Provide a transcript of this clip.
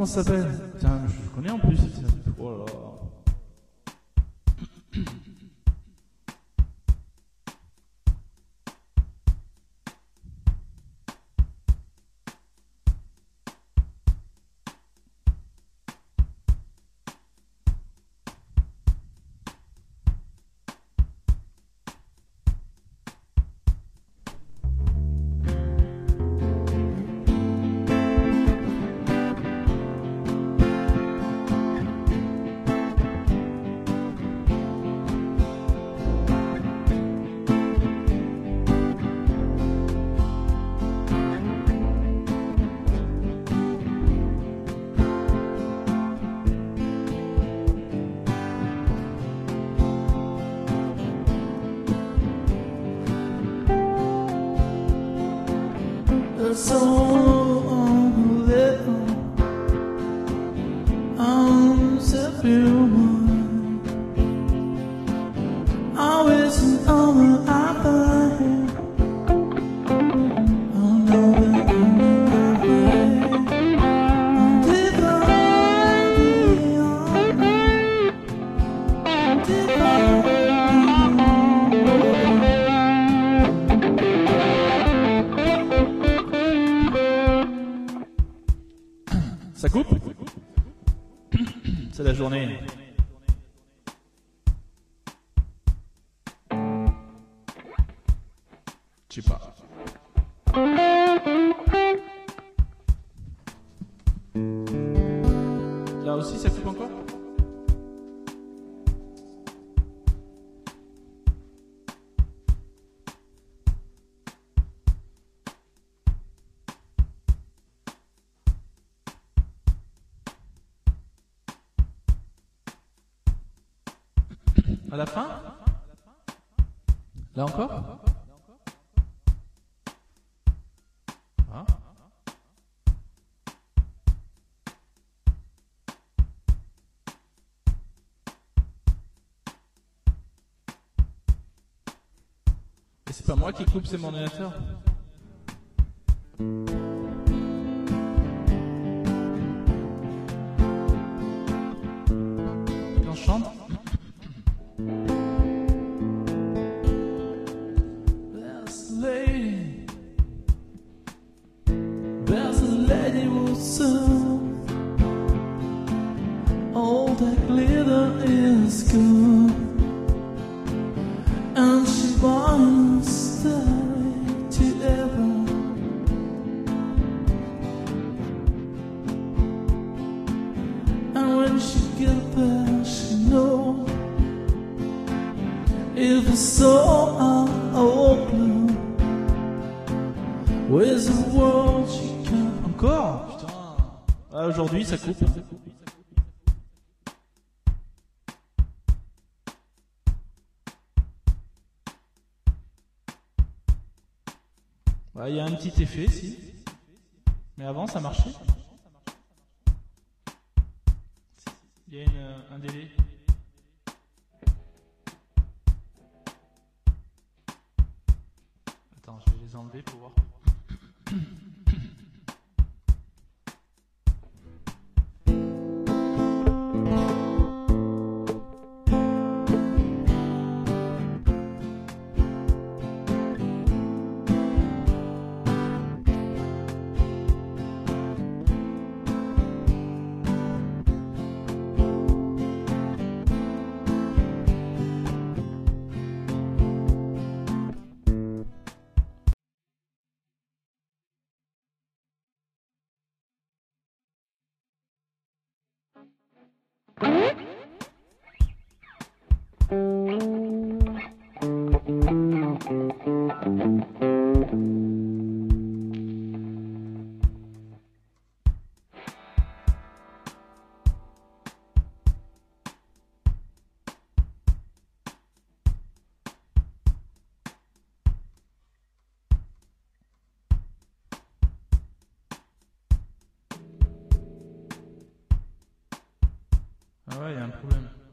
Comment ça s'appelle? Tiens, je connais en plus. Oh là là. So little arms everyone always an over I find oh no Ça coupe? C'est la journée. Je sais pas. Là aussi ça coupe encore? À la fin? Là encore? Ah. Et c'est pas moi qui coupe, c'est mon ordinateur. Quand je chante? There's a lady who's so all that glitter is good, and she wants to stay together. And when she gets there, she knows if it's so Oakland, where's the world she can. Encore? Putain. Ah, aujourd'hui ça coupe. Il y a un petit effet, si. Mais avant, ça marchait. Il y a un délai. Attends, je vais les enlever pour voir. Ah ouais, il y a un problème.